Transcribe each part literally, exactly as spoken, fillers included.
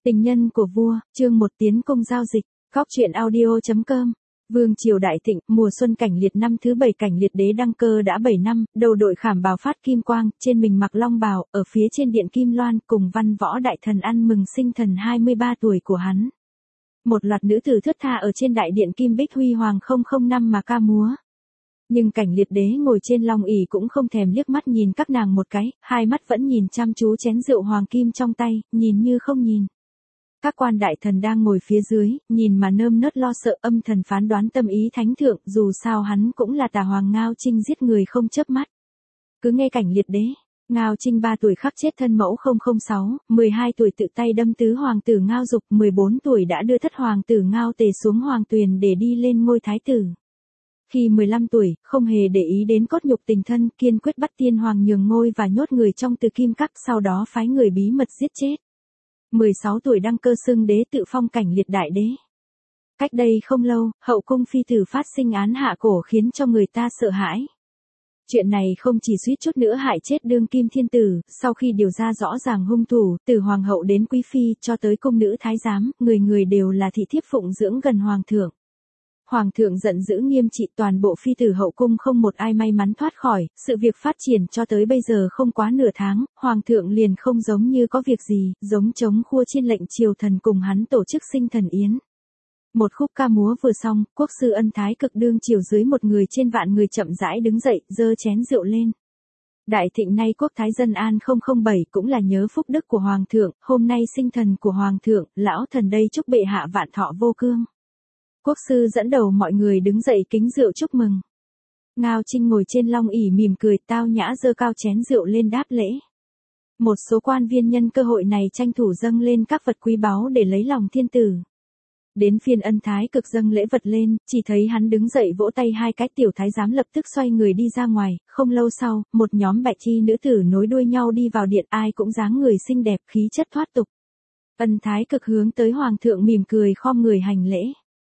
Tình nhân của vua, chương một tiến công giao dịch, góc truyện audio.com. Vương triều đại thịnh, mùa xuân cảnh liệt năm thứ bảy cảnh liệt đế đăng cơ đã bảy năm, đầu đội khảm bào phát kim quang, trên mình mặc long bào, ở phía trên điện kim loan cùng văn võ đại thần ăn mừng sinh thần hai mươi ba tuổi của hắn. Một loạt nữ tử thướt tha ở trên đại điện kim bích huy hoàng không không năm mà ca múa. Nhưng cảnh liệt đế ngồi trên long ỷ cũng không thèm liếc mắt nhìn các nàng một cái, hai mắt vẫn nhìn chăm chú chén rượu hoàng kim trong tay, nhìn như không nhìn. Các quan đại thần đang ngồi phía dưới, nhìn mà nơm nớt lo sợ, âm thần phán đoán tâm ý thánh thượng, dù sao hắn cũng là tà hoàng Ngao Trinh giết người không chớp mắt. Cứ nghe cảnh liệt đế, Ngao Trinh ba tuổi khắc chết thân mẫu không không sáu, mười hai tuổi tự tay đâm tứ hoàng tử Ngao Dục, mười bốn tuổi đã đưa thất hoàng tử Ngao Tề xuống hoàng tuyền để đi lên ngôi thái tử. Khi mười lăm tuổi, không hề để ý đến cốt nhục tình thân, kiên quyết bắt tiên hoàng nhường ngôi và nhốt người trong từ kim các, sau đó phái người bí mật giết chết. mười sáu tuổi đăng cơ xưng đế tự phong cảnh liệt đại đế. Cách đây không lâu, hậu cung phi tử phát sinh án hạ cổ khiến cho người ta sợ hãi. Chuyện này không chỉ suýt chút nữa hại chết đương kim thiên tử, sau khi điều ra rõ ràng hung thủ, từ hoàng hậu đến quý phi cho tới cung nữ thái giám, người người đều là thị thiếp phụng dưỡng gần hoàng thượng. Hoàng thượng giận dữ nghiêm trị, toàn bộ phi tử hậu cung không một ai may mắn thoát khỏi, sự việc phát triển cho tới bây giờ không quá nửa tháng, hoàng thượng liền không giống như có việc gì, giống trống khua trên lệnh triều thần cùng hắn tổ chức sinh thần yến. Một khúc ca múa vừa xong, quốc sư Ân Thái Cực đương triều dưới một người trên vạn người chậm rãi đứng dậy, giơ chén rượu lên. Đại thịnh nay quốc thái dân an không không bảy cũng là nhớ phúc đức của hoàng thượng, hôm nay sinh thần của hoàng thượng, lão thần đây chúc bệ hạ vạn thọ vô cương. Quốc sư dẫn đầu mọi người đứng dậy kính rượu chúc mừng. Ngao Trinh ngồi trên long ỷ mỉm cười, tao nhã giơ cao chén rượu lên đáp lễ. Một số quan viên nhân cơ hội này tranh thủ dâng lên các vật quý báu để lấy lòng thiên tử. Đến phiên Ân Thái Cực dâng lễ vật lên, chỉ thấy hắn đứng dậy vỗ tay hai cái, tiểu thái giám lập tức xoay người đi ra ngoài, không lâu sau, một nhóm bạch chi nữ tử nối đuôi nhau đi vào điện, ai cũng dáng người xinh đẹp, khí chất thoát tục. Ân Thái Cực hướng tới hoàng thượng mỉm cười khom người hành lễ.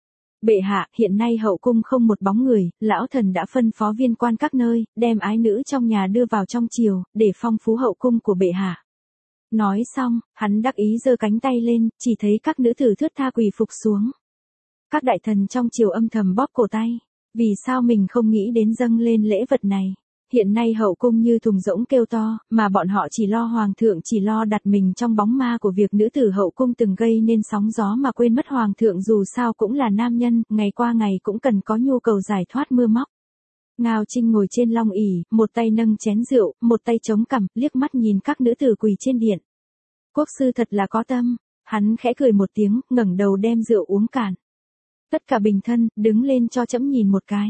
Bệ hạ, hiện nay hậu cung không một bóng người, lão thần đã phân phó viên quan các nơi, đem ái nữ trong nhà đưa vào trong triều, để phong phú hậu cung của bệ hạ. Nói xong, hắn đắc ý giơ cánh tay lên, chỉ thấy các nữ tử thướt tha quỳ phục xuống. Các đại thần trong triều âm thầm bóp cổ tay, vì sao mình không nghĩ đến dâng lên lễ vật này. Hiện nay hậu cung như thùng rỗng kêu to, mà bọn họ chỉ lo hoàng thượng, chỉ lo đặt mình trong bóng ma của việc nữ tử hậu cung từng gây nên sóng gió mà quên mất hoàng thượng dù sao cũng là nam nhân, ngày qua ngày cũng cần có nhu cầu giải thoát mưa móc. Ngao Trinh ngồi trên long ỷ, một tay nâng chén rượu, một tay chống cằm, liếc mắt nhìn các nữ tử quỳ trên điện. Quốc sư thật là có tâm, hắn khẽ cười một tiếng, ngẩng đầu đem rượu uống cạn. Tất cả bình thân, đứng lên cho trẫm nhìn một cái.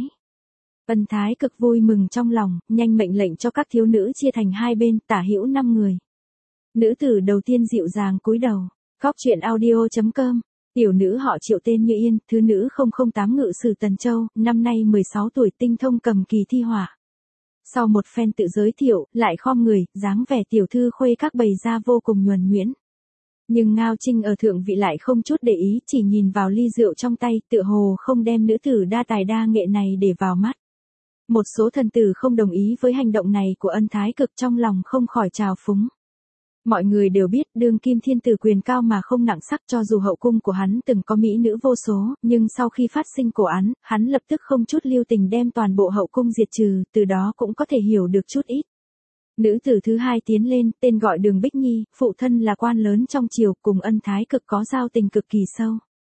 Ân Thái Cực vui mừng trong lòng, nhanh mệnh lệnh cho các thiếu nữ chia thành hai bên, tả hữu năm người. Nữ tử đầu tiên dịu dàng cúi đầu. Góc truyện audio.com. Tiểu nữ họ Triệu tên Như Yên, thứ nữ không không tám ngự sử Tần Châu, năm nay mười sáu tuổi, tinh thông cầm kỳ thi họa. Sau một phen tự giới thiệu, lại khom người, dáng vẻ tiểu thư khuê các bày ra vô cùng nhuần nhuyễn. Nhưng Ngao Trinh ở thượng vị lại không chút để ý, chỉ nhìn vào ly rượu trong tay, tựa hồ không đem nữ tử đa tài đa nghệ này để vào mắt. Một số thần tử không đồng ý với hành động này của Ân Thái Cực, trong lòng không khỏi trào phúng. Mọi người đều biết đương kim thiên tử quyền cao mà không nặng sắc, cho dù hậu cung của hắn từng có mỹ nữ vô số, nhưng sau khi phát sinh cổ án, hắn lập tức không chút lưu tình đem toàn bộ hậu cung diệt trừ, từ đó cũng có thể hiểu được chút ít. Nữ tử thứ hai tiến lên, tên gọi Đường Bích Nhi, phụ thân là quan lớn trong triều, cùng Ân Thái Cực có giao tình cực kỳ sâu.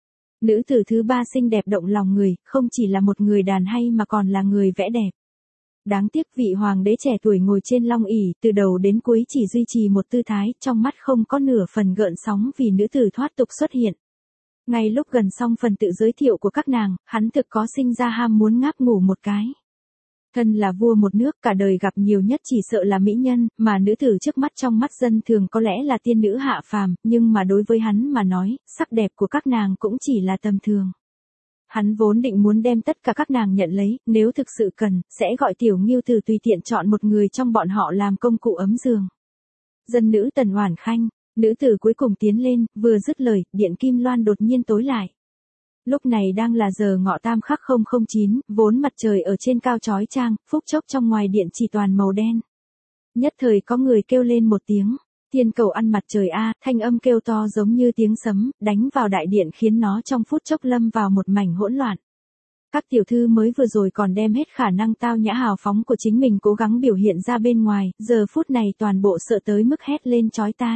Nữ tử thứ ba xinh đẹp động lòng người, không chỉ là một người đàn hay mà còn là người vẽ đẹp. Đáng tiếc vị hoàng đế trẻ tuổi ngồi trên long ỷ, từ đầu đến cuối chỉ duy trì một tư thái, trong mắt không có nửa phần gợn sóng vì nữ tử thoát tục xuất hiện. Ngay lúc gần xong phần tự giới thiệu của các nàng, hắn thực có sinh ra ham muốn ngáp ngủ một cái. Thân là vua một nước, cả đời gặp nhiều nhất chỉ sợ là mỹ nhân, mà nữ tử trước mắt trong mắt dân thường có lẽ là tiên nữ hạ phàm, nhưng mà đối với hắn mà nói, sắc đẹp của các nàng cũng chỉ là tầm thường. Hắn vốn định muốn đem tất cả các nàng nhận lấy, nếu thực sự cần, sẽ gọi tiểu nghiêu tử tùy tiện chọn một người trong bọn họ làm công cụ ấm giường. Dân nữ Tần Hoản Khanh, nữ tử cuối cùng tiến lên, vừa dứt lời, điện kim loan đột nhiên tối lại. Lúc này đang là giờ ngọ tam khắc không không chín, vốn mặt trời ở trên cao chói chang, phút chốc trong ngoài điện chỉ toàn màu đen. Nhất thời có người kêu lên một tiếng, Thiên cầu ăn mặt trời a, thanh âm kêu to giống như tiếng sấm, đánh vào đại điện khiến nó trong phút chốc lâm vào một mảnh hỗn loạn. Các tiểu thư mới vừa rồi còn đem hết khả năng tao nhã hào phóng của chính mình cố gắng biểu hiện ra bên ngoài, giờ phút này toàn bộ sợ tới mức hét lên chói tai.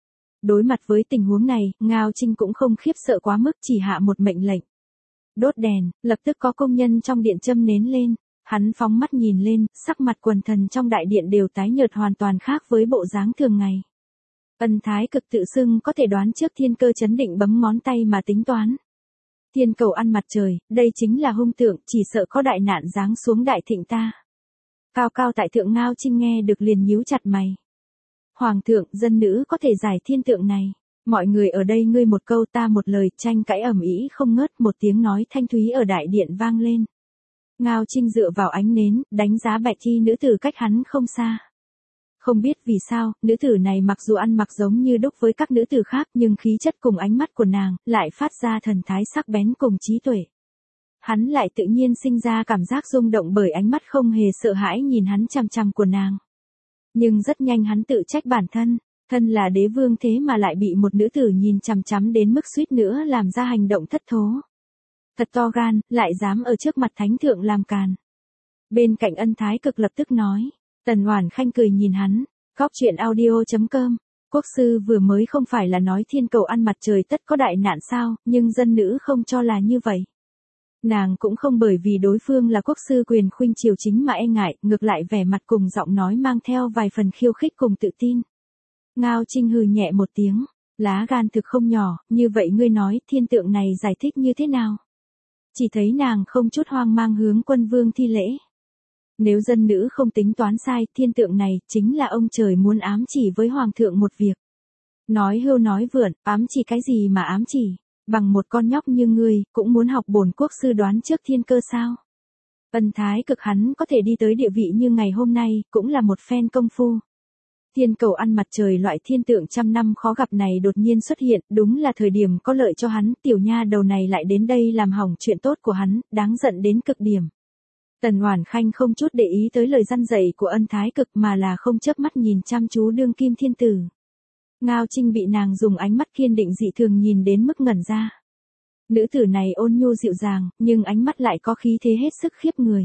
Đối mặt với tình huống này, Ngao Trinh cũng không khiếp sợ quá mức, chỉ hạ một mệnh lệnh. Đốt đèn, lập tức có công nhân trong điện châm nến lên, hắn phóng mắt nhìn lên, sắc mặt quần thần trong đại điện đều tái nhợt hoàn toàn khác với bộ dáng thường ngày. Ân Thái Cực tự xưng có thể đoán trước thiên cơ, chấn định bấm ngón tay mà tính toán. Thiên cầu ăn mặt trời, đây chính là hung tượng, chỉ sợ có đại nạn giáng xuống đại thịnh ta. Cao cao tại thượng Ngao Trinh nghe được liền nhíu chặt mày. Hoàng thượng, dân nữ có thể giải thiên tượng này. Mọi người ở đây ngươi một câu ta một lời, tranh cãi ầm ĩ không ngớt, một tiếng nói thanh thúy ở đại điện vang lên. Ngao Trinh dựa vào ánh nến, đánh giá bạch y nữ tử cách hắn không xa. Không biết vì sao, nữ tử này mặc dù ăn mặc giống như đúc với các nữ tử khác nhưng khí chất cùng ánh mắt của nàng lại phát ra thần thái sắc bén cùng trí tuệ. Hắn lại tự nhiên sinh ra cảm giác rung động bởi ánh mắt không hề sợ hãi nhìn hắn chằm chằm của nàng. Nhưng rất nhanh hắn tự trách bản thân, thân là đế vương thế mà lại bị một nữ tử nhìn chằm chằm đến mức suýt nữa làm ra hành động thất thố. Thật to gan, lại dám ở trước mặt thánh thượng làm càn. Bên cạnh Ân Thái Cực lập tức nói. Tần Oản Khanh cười nhìn hắn, Góc truyện audio chấm com, quốc sư vừa mới không phải là nói thiên cầu ăn mặt trời tất có đại nạn sao, nhưng dân nữ không cho là như vậy. Nàng cũng không bởi vì đối phương là quốc sư quyền khuynh triều chính mà e ngại, ngược lại vẻ mặt cùng giọng nói mang theo vài phần khiêu khích cùng tự tin. Ngao Trinh hừ nhẹ một tiếng, lá gan thực không nhỏ, như vậy ngươi nói thiên tượng này giải thích như thế nào? Chỉ thấy nàng không chút hoang mang hướng quân vương thi lễ. Nếu dân nữ không tính toán sai, thiên tượng này chính là ông trời muốn ám chỉ với hoàng thượng một việc. Nói hưu nói vượn, ám chỉ cái gì mà ám chỉ, bằng một con nhóc như ngươi, cũng muốn học bổn quốc sư đoán trước thiên cơ sao? Ân Thái Cực hắn có thể đi tới địa vị như ngày hôm nay, cũng là một phen công phu. Thiên cầu ăn mặt trời loại thiên tượng trăm năm khó gặp này đột nhiên xuất hiện, đúng là thời điểm có lợi cho hắn, tiểu nha đầu này lại đến đây làm hỏng chuyện tốt của hắn, đáng giận đến cực điểm. Tần Oản Khanh không chút để ý tới lời răn dạy của Ân Thái Cực mà là không chớp mắt nhìn chăm chú đương kim thiên tử. Ngao Trinh bị nàng dùng ánh mắt kiên định dị thường nhìn đến mức ngẩn ra. Nữ tử này ôn nhu dịu dàng, nhưng ánh mắt lại có khí thế hết sức khiếp người.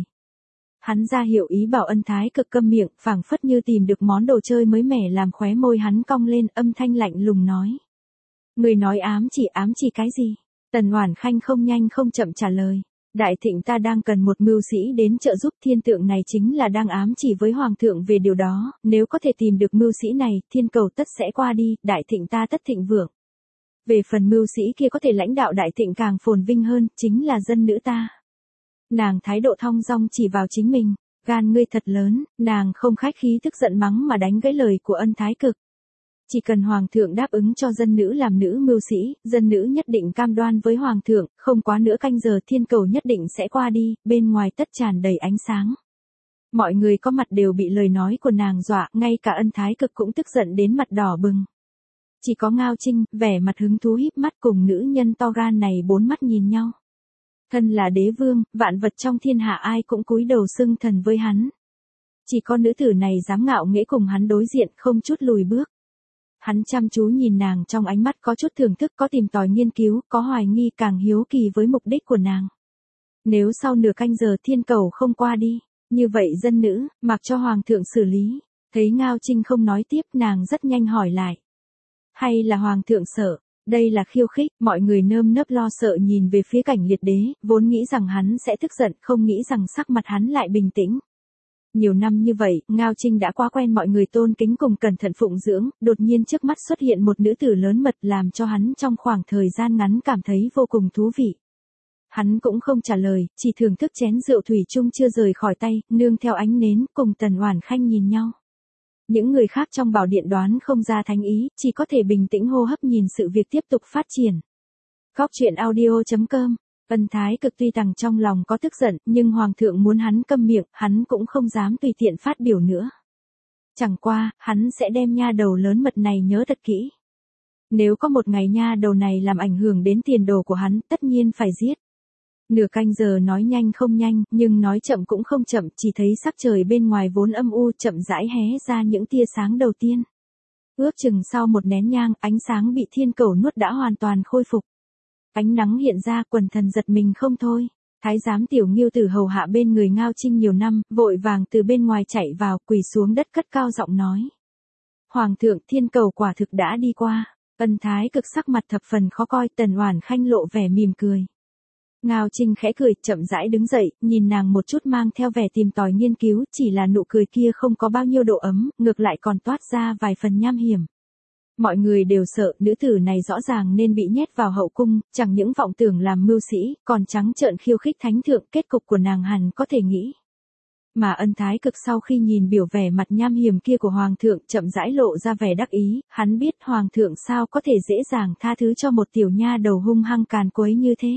Hắn ra hiệu ý bảo Ân Thái Cực câm miệng, phảng phất như tìm được món đồ chơi mới mẻ làm khóe môi hắn cong lên, âm thanh lạnh lùng nói. Người nói ám chỉ ám chỉ cái gì? Tần Oản Khanh không nhanh không chậm trả lời. Đại thịnh ta đang cần một mưu sĩ đến trợ giúp, thiên tượng này chính là đang ám chỉ với hoàng thượng về điều đó, nếu có thể tìm được mưu sĩ này, thiên cầu tất sẽ qua đi, đại thịnh ta tất thịnh vượng. Về phần mưu sĩ kia có thể lãnh đạo đại thịnh càng phồn vinh hơn, chính là dân nữ ta. Nàng thái độ thong dong chỉ vào chính mình, gan ngươi thật lớn, nàng không khách khí tức giận mắng mà đánh gãy lời của Ân Thái Cực. Chỉ cần hoàng thượng đáp ứng cho dân nữ làm nữ mưu sĩ, dân nữ nhất định cam đoan với hoàng thượng, không quá nửa canh giờ thiên cầu nhất định sẽ qua đi, bên ngoài tất tràn đầy ánh sáng. Mọi người có mặt đều bị lời nói của nàng dọa, ngay cả Ân Thái Cực cũng tức giận đến mặt đỏ bừng. Chỉ có Ngao Trinh, vẻ mặt hứng thú híp mắt cùng nữ nhân to gan này bốn mắt nhìn nhau. Thân là đế vương, vạn vật trong thiên hạ ai cũng cúi đầu xưng thần với hắn. Chỉ có nữ tử này dám ngạo nghễ cùng hắn đối diện, không chút lùi bước. Hắn chăm chú nhìn nàng trong ánh mắt có chút thưởng thức, có tìm tòi nghiên cứu, có hoài nghi, càng hiếu kỳ với mục đích của nàng. Nếu sau nửa canh giờ thiên cầu không qua đi, như vậy dân nữ, mặc cho hoàng thượng xử lý. Thấy Ngao Trinh không nói tiếp, nàng rất nhanh hỏi lại. Hay là hoàng thượng sợ? Đây là khiêu khích, mọi người nơm nớp lo sợ nhìn về phía Cảnh Liệt đế, vốn nghĩ rằng hắn sẽ tức giận, không nghĩ rằng sắc mặt hắn lại bình tĩnh. Nhiều năm như vậy, Ngao Trinh đã quá quen mọi người tôn kính cùng cẩn thận phụng dưỡng, đột nhiên trước mắt xuất hiện một nữ tử lớn mật làm cho hắn trong khoảng thời gian ngắn cảm thấy vô cùng thú vị. Hắn cũng không trả lời, chỉ thưởng thức chén rượu thủy chung chưa rời khỏi tay, nương theo ánh nến, cùng Tần Oản Khanh nhìn nhau. Những người khác trong bảo điện đoán không ra thánh ý, chỉ có thể bình tĩnh hô hấp nhìn sự việc tiếp tục phát triển. Góc truyện audio chấm com. Ân Thái Cực tuy rằng trong lòng có tức giận, nhưng hoàng thượng muốn hắn câm miệng, hắn cũng không dám tùy tiện phát biểu nữa. Chẳng qua, hắn sẽ đem nha đầu lớn mật này nhớ thật kỹ. Nếu có một ngày nha đầu này làm ảnh hưởng đến tiền đồ của hắn, tất nhiên phải giết. Nửa canh giờ nói nhanh không nhanh, nhưng nói chậm cũng không chậm, chỉ thấy sắc trời bên ngoài vốn âm u chậm rãi hé ra những tia sáng đầu tiên. Ước chừng sau một nén nhang, ánh sáng bị thiên cầu nuốt đã hoàn toàn khôi phục. Ánh nắng hiện ra, quần thần giật mình không thôi. Thái giám Tiểu Ngưu Tử hầu hạ bên người Ngao Trinh nhiều năm, vội vàng từ bên ngoài chạy vào, quỳ xuống đất cất cao giọng nói. Hoàng thượng, thiên cầu quả thực đã đi qua. Ân Thái Cực sắc mặt thập phần khó coi, Tần Oản Khanh lộ vẻ mỉm cười. Ngao Trinh khẽ cười, chậm rãi đứng dậy, nhìn nàng một chút mang theo vẻ tìm tòi nghiên cứu, chỉ là nụ cười kia không có bao nhiêu độ ấm, ngược lại còn toát ra vài phần nham hiểm. Mọi người đều sợ, nữ tử này rõ ràng nên bị nhét vào hậu cung, chẳng những vọng tưởng làm mưu sĩ, còn trắng trợn khiêu khích thánh thượng, kết cục của nàng hẳn có thể nghĩ. Mà Ân Thái Cực sau khi nhìn biểu vẻ mặt nham hiểm kia của Hoàng thượng, chậm rãi lộ ra vẻ đắc ý, hắn biết Hoàng thượng sao có thể dễ dàng tha thứ cho một tiểu nha đầu hung hăng càn quấy như thế.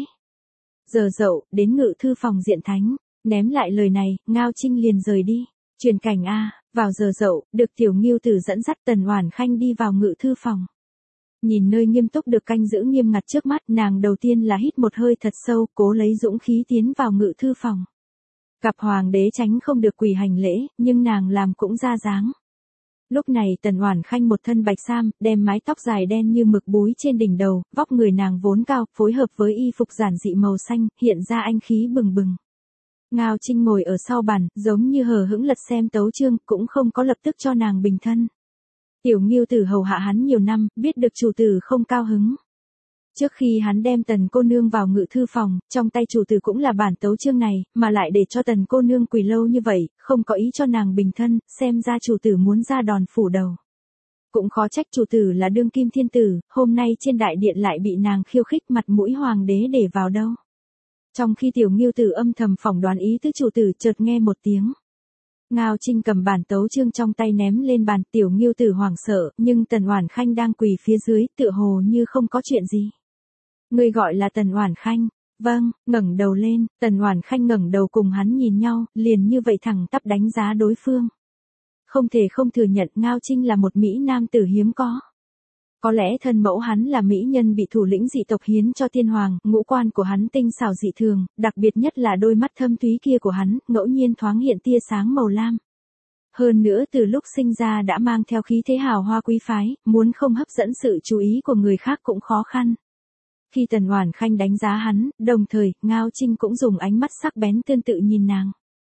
Giờ dậu, đến ngự thư phòng diện thánh, ném lại lời này, Ngao Trinh liền rời đi. Truyền cảnh A, vào giờ dậu, được Tiểu Ngưu Tử dẫn dắt Tần Oản Khanh đi vào ngự thư phòng. Nhìn nơi nghiêm túc được canh giữ nghiêm ngặt trước mắt, nàng đầu tiên là hít một hơi thật sâu, cố lấy dũng khí tiến vào ngự thư phòng. Gặp hoàng đế tránh không được quỳ hành lễ, nhưng nàng làm cũng ra dáng. Lúc này Tần Oản Khanh một thân bạch sam, đem mái tóc dài đen như mực búi trên đỉnh đầu, vóc người nàng vốn cao, phối hợp với y phục giản dị màu xanh, hiện ra anh khí bừng bừng. Ngao Trinh ngồi ở sau bàn, giống như hờ hững lật xem tấu chương, cũng không có lập tức cho nàng bình thân. Tiểu Ngưu Tử hầu hạ hắn nhiều năm, biết được chủ tử không cao hứng. Trước khi hắn đem Tần cô nương vào ngự thư phòng, trong tay chủ tử cũng là bản tấu chương này, mà lại để cho Tần cô nương quỳ lâu như vậy, không có ý cho nàng bình thân, xem ra chủ tử muốn ra đòn phủ đầu. Cũng khó trách chủ tử là đương kim thiên tử, hôm nay trên đại điện lại bị nàng khiêu khích, mặt mũi hoàng đế để vào đâu. Trong khi Tiểu Ngưu Tử âm thầm phỏng đoán ý tứ chủ tử, chợt nghe một tiếng. Ngao Trinh cầm bản tấu chương trong tay ném lên bàn, Tiểu Ngưu Tử hoảng sợ, nhưng Tần Oản Khanh đang quỳ phía dưới, tựa hồ như không có chuyện gì. Người gọi là Tần Oản Khanh? Vâng, ngẩng đầu lên, Tần Oản Khanh ngẩng đầu cùng hắn nhìn nhau, liền như vậy thẳng tắp đánh giá đối phương. Không thể không thừa nhận Ngao Trinh là một mỹ nam tử hiếm có. Có lẽ thân mẫu hắn là mỹ nhân bị thủ lĩnh dị tộc hiến cho tiên hoàng, ngũ quan của hắn tinh xảo dị thường, đặc biệt nhất là đôi mắt thâm thúy kia của hắn, ngẫu nhiên thoáng hiện tia sáng màu lam. Hơn nữa từ lúc sinh ra đã mang theo khí thế hào hoa quý phái, muốn không hấp dẫn sự chú ý của người khác cũng khó khăn. Khi Tần Oản Khanh đánh giá hắn, đồng thời, Ngao Trinh cũng dùng ánh mắt sắc bén tương tự nhìn nàng.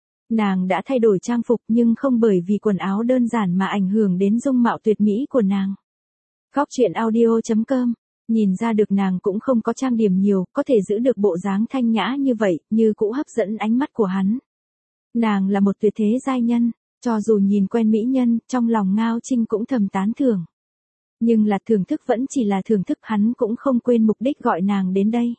Nàng đã thay đổi trang phục nhưng không bởi vì quần áo đơn giản mà ảnh hưởng đến dung mạo tuyệt mỹ của nàng. Góc truyện audio chấm com, nhìn ra được nàng cũng không có trang điểm nhiều, có thể giữ được bộ dáng thanh nhã như vậy, như cũ hấp dẫn ánh mắt của hắn. Nàng là một tuyệt thế giai nhân, cho dù nhìn quen mỹ nhân, trong lòng Ngao Trinh cũng thầm tán thưởng. Nhưng là thưởng thức vẫn chỉ là thưởng thức, hắn cũng không quên mục đích gọi nàng đến đây.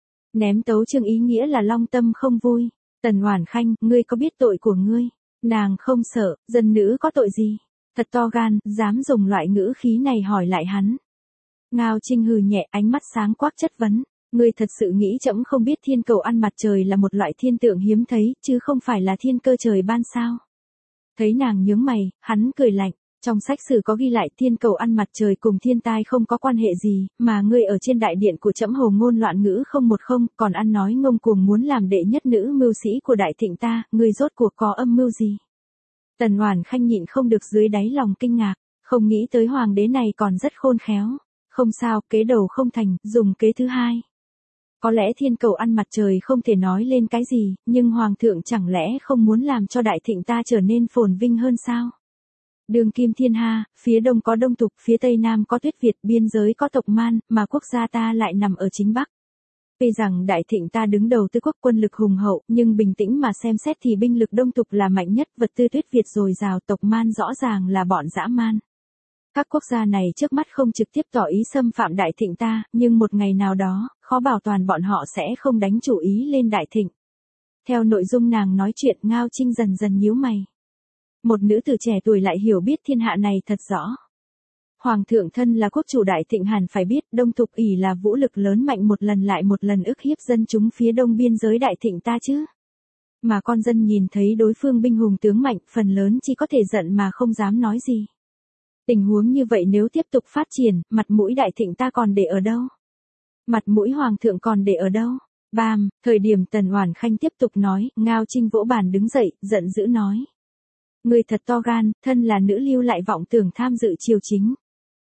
Ném tấu chương ý nghĩa là long tâm không vui. Tần Oản Khanh, ngươi có biết tội của ngươi? Nàng không sợ, dân nữ có tội gì? Thật to gan, dám dùng loại ngữ khí này hỏi lại hắn. Ngao Trinh hừ nhẹ, ánh mắt sáng quắc chất vấn. Ngươi thật sự nghĩ trẫm không biết thiên cầu ăn mặt trời là một loại thiên tượng hiếm thấy, chứ không phải là thiên cơ trời ban sao? Thấy nàng nhướng mày, hắn cười lạnh. Trong sách sử có ghi lại thiên cầu ăn mặt trời cùng thiên tai không có quan hệ gì, mà ngươi ở trên đại điện của trẫm hồ ngôn loạn ngữ không một không, còn ăn nói ngông cuồng muốn làm đệ nhất nữ mưu sĩ của đại thịnh ta, ngươi rốt cuộc có âm mưu gì? Tần Oản Khanh nhịn không được dưới đáy lòng kinh ngạc, không nghĩ tới hoàng đế này còn rất khôn khéo. Không sao, kế đầu không thành, dùng kế thứ hai. Có lẽ thiên cầu ăn mặt trời không thể nói lên cái gì, nhưng hoàng thượng chẳng lẽ không muốn làm cho đại thịnh ta trở nên phồn vinh hơn sao? Đường kim thiên ha, phía đông có Đông Tục, phía tây nam có Tuyết Việt, biên giới có tộc Man, mà quốc gia ta lại nằm ở chính bắc. Tuy rằng đại thịnh ta đứng đầu tư quốc quân lực hùng hậu, nhưng bình tĩnh mà xem xét thì binh lực Đông Tục là mạnh nhất, vật tư Tuyết Việt dồi dào, tộc Man rõ ràng là bọn dã man. Các quốc gia này trước mắt không trực tiếp tỏ ý xâm phạm đại thịnh ta, nhưng một ngày nào đó, khó bảo toàn bọn họ sẽ không đánh chủ ý lên đại thịnh. Theo nội dung nàng nói chuyện, Ngao Trinh dần dần nhíu mày. Một nữ tử trẻ tuổi lại hiểu biết thiên hạ này thật rõ. Hoàng thượng thân là quốc chủ đại thịnh hẳn phải biết, Đông Tục ỷ là vũ lực lớn mạnh một lần lại một lần ức hiếp dân chúng phía đông biên giới đại thịnh ta chứ. Mà con dân nhìn thấy đối phương binh hùng tướng mạnh, phần lớn chỉ có thể giận mà không dám nói gì. Tình huống như vậy nếu tiếp tục phát triển, mặt mũi đại thịnh ta còn để ở đâu? Mặt mũi hoàng thượng còn để ở đâu? Bam, thời điểm Tần Oản Khanh tiếp tục nói, Ngao Trinh vỗ bàn đứng dậy, giận dữ nói. Ngươi thật to gan, thân là nữ lưu lại vọng tưởng tham dự triều chính.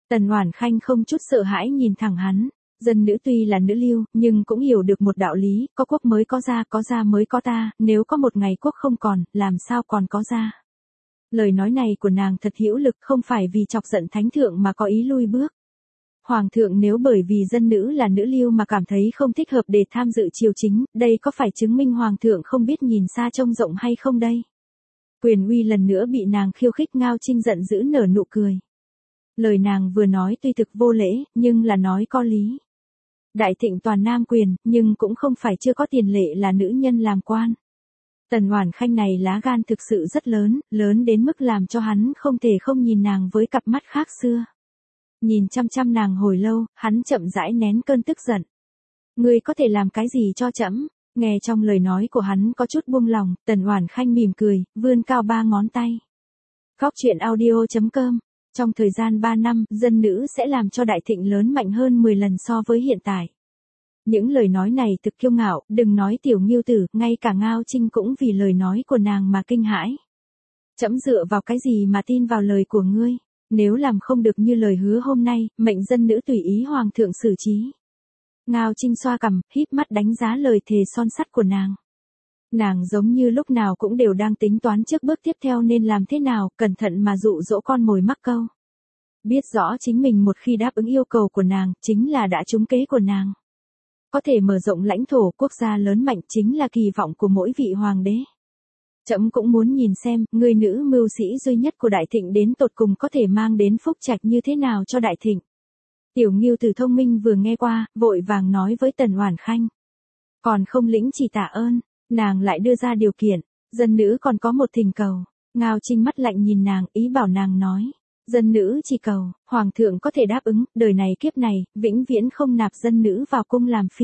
Tần Oản Khanh không chút sợ hãi nhìn thẳng hắn. Dân nữ tuy là nữ lưu, nhưng cũng hiểu được một đạo lý, có quốc mới có gia, có gia mới có ta, nếu có một ngày quốc không còn, làm sao còn có gia. Lời nói này của nàng thật hữu lực, không phải vì chọc giận thánh thượng mà có ý lui bước. Hoàng thượng nếu bởi vì dân nữ là nữ lưu mà cảm thấy không thích hợp để tham dự triều chính, đây có phải chứng minh hoàng thượng không biết nhìn xa trông rộng hay không đây? Quyền uy lần nữa bị nàng khiêu khích. Ngao Trinh giận dữ nở nụ cười. Lời nàng vừa nói tuy thực vô lễ, nhưng là nói có lý. Đại thịnh toàn nam quyền, nhưng cũng không phải chưa có tiền lệ là nữ nhân làm quan. Tần Oản Khanh này lá gan thực sự rất lớn, lớn đến mức làm cho hắn không thể không nhìn nàng với cặp mắt khác xưa. Nhìn chăm chăm nàng hồi lâu, hắn chậm rãi nén cơn tức giận. Ngươi có thể làm cái gì cho trẫm? Nghe trong lời nói của hắn có chút buông lòng, Tần Oản Khanh mỉm cười, vươn cao ba ngón tay. Góc truyện audio chấm com. Trong thời gian ba năm, dân nữ sẽ làm cho đại thịnh lớn mạnh hơn mười lần so với hiện tại. Những lời nói này thực kiêu ngạo, đừng nói Tiểu Ngưu Tử, ngay cả Ngao Trinh cũng vì lời nói của nàng mà kinh hãi. Trẫm dựa vào cái gì mà tin vào lời của ngươi? Nếu làm không được như lời hứa hôm nay, mệnh dân nữ tùy ý hoàng thượng xử trí. Ngao Trinh xoa cằm, híp mắt đánh giá lời thề son sắt của nàng. Nàng giống như lúc nào cũng đều đang tính toán trước bước tiếp theo nên làm thế nào, cẩn thận mà dụ dỗ con mồi mắc câu. Biết rõ chính mình một khi đáp ứng yêu cầu của nàng, chính là đã trúng kế của nàng. Có thể mở rộng lãnh thổ quốc gia lớn mạnh chính là kỳ vọng của mỗi vị hoàng đế. Trẫm cũng muốn nhìn xem, người nữ mưu sĩ duy nhất của Đại Thịnh đến tột cùng có thể mang đến phúc trạch như thế nào cho Đại Thịnh. Tiểu Ngưu Tử thông minh vừa nghe qua, vội vàng nói với Tần Oản Khanh. Còn không lĩnh chỉ tạ ơn, nàng lại đưa ra điều kiện, dân nữ còn có một thỉnh cầu. Ngao Trinh mắt lạnh nhìn nàng, ý bảo nàng nói. Dân nữ chỉ cầu, hoàng thượng có thể đáp ứng, đời này kiếp này, vĩnh viễn không nạp dân nữ vào cung làm phi.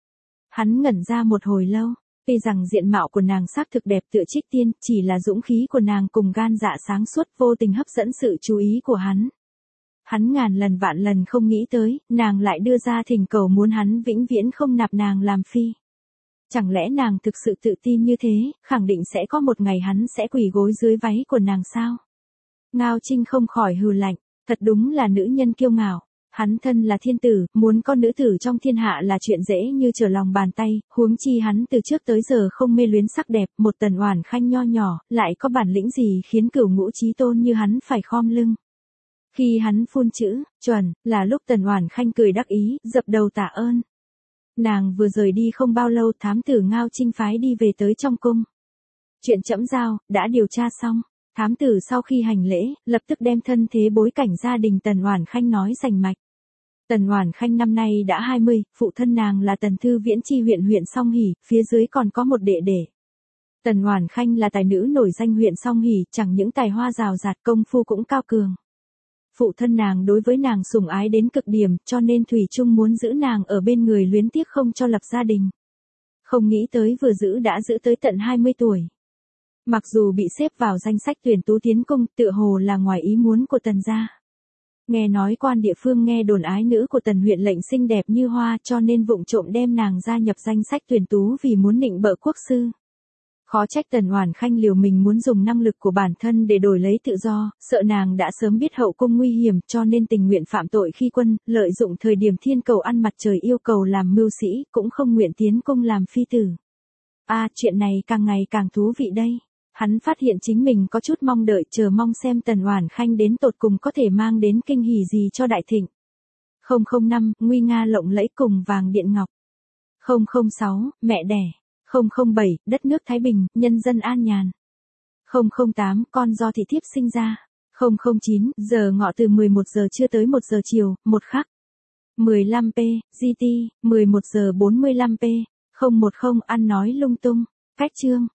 Hắn ngẩn ra một hồi lâu, tuy rằng diện mạo của nàng xác thực đẹp tựa trích tiên, chỉ là dũng khí của nàng cùng gan dạ sáng suốt vô tình hấp dẫn sự chú ý của hắn. Hắn ngàn lần vạn lần không nghĩ tới, nàng lại đưa ra thỉnh cầu muốn hắn vĩnh viễn không nạp nàng làm phi. Chẳng lẽ nàng thực sự tự tin như thế, khẳng định sẽ có một ngày hắn sẽ quỳ gối dưới váy của nàng sao? Ngao Trinh không khỏi hừ lạnh, thật đúng là nữ nhân kiêu ngạo. Hắn thân là thiên tử, muốn con nữ tử trong thiên hạ là chuyện dễ như trở lòng bàn tay, huống chi hắn từ trước tới giờ không mê luyến sắc đẹp, một Tần Oản Khanh nho nhỏ, lại có bản lĩnh gì khiến cửu ngũ chí tôn như hắn phải khom lưng. Khi hắn phun chữ, chuẩn, là lúc Tần Oản Khanh cười đắc ý, dập đầu tạ ơn. Nàng vừa rời đi không bao lâu, thám tử Ngao Trinh phái đi về tới trong cung. Chuyện trẫm giao, đã điều tra xong. Thám tử sau khi hành lễ, lập tức đem thân thế bối cảnh gia đình Tần Oản Khanh nói rành mạch. Tần Oản Khanh năm nay đã hai mươi, phụ thân nàng là Tần Thư Viễn chi huyện huyện Song Hỷ, phía dưới còn có một đệ đệ. Tần Oản Khanh là tài nữ nổi danh huyện Song Hỷ, chẳng những tài hoa rào rạt, công phu cũng cao cường. Phụ thân nàng đối với nàng sủng ái đến cực điểm, cho nên thủy chung muốn giữ nàng ở bên người luyến tiếc không cho lập gia đình. Không nghĩ tới vừa giữ đã giữ tới tận hai mươi tuổi. Mặc dù bị xếp vào danh sách tuyển tú tiến cung, tựa hồ là ngoài ý muốn của Tần gia. Nghe nói quan địa phương nghe đồn ái nữ của Tần huyện lệnh xinh đẹp như hoa, cho nên vụng trộm đem nàng gia nhập danh sách tuyển tú vì muốn nịnh bợ quốc sư. Khó trách Tần Oản Khanh liều mình muốn dùng năng lực của bản thân để đổi lấy tự do, sợ nàng đã sớm biết hậu cung nguy hiểm cho nên tình nguyện phạm tội khi quân, lợi dụng thời điểm thiên cầu ăn mặt trời yêu cầu làm mưu sĩ, cũng không nguyện tiến cung làm phi tử. A, à, chuyện này càng ngày càng thú vị đây. Hắn phát hiện chính mình có chút mong đợi, chờ mong xem Tần Oản Khanh đến tột cùng có thể mang đến kinh hỉ gì cho Đại Thịnh. không không năm, nguy nga lộng lẫy cùng vàng điện ngọc. không không sáu, mẹ đẻ. không không bảy, đất nước Thái Bình, nhân dân an nhàn. không không tám, con do thị thiếp sinh ra. không không chín, giờ ngọ từ mười một giờ trưa tới một giờ chiều, một khắc. mười lăm p, giê tê, mười một giờ bốn mươi lăm p. không một không, ăn nói lung tung. Cách chương.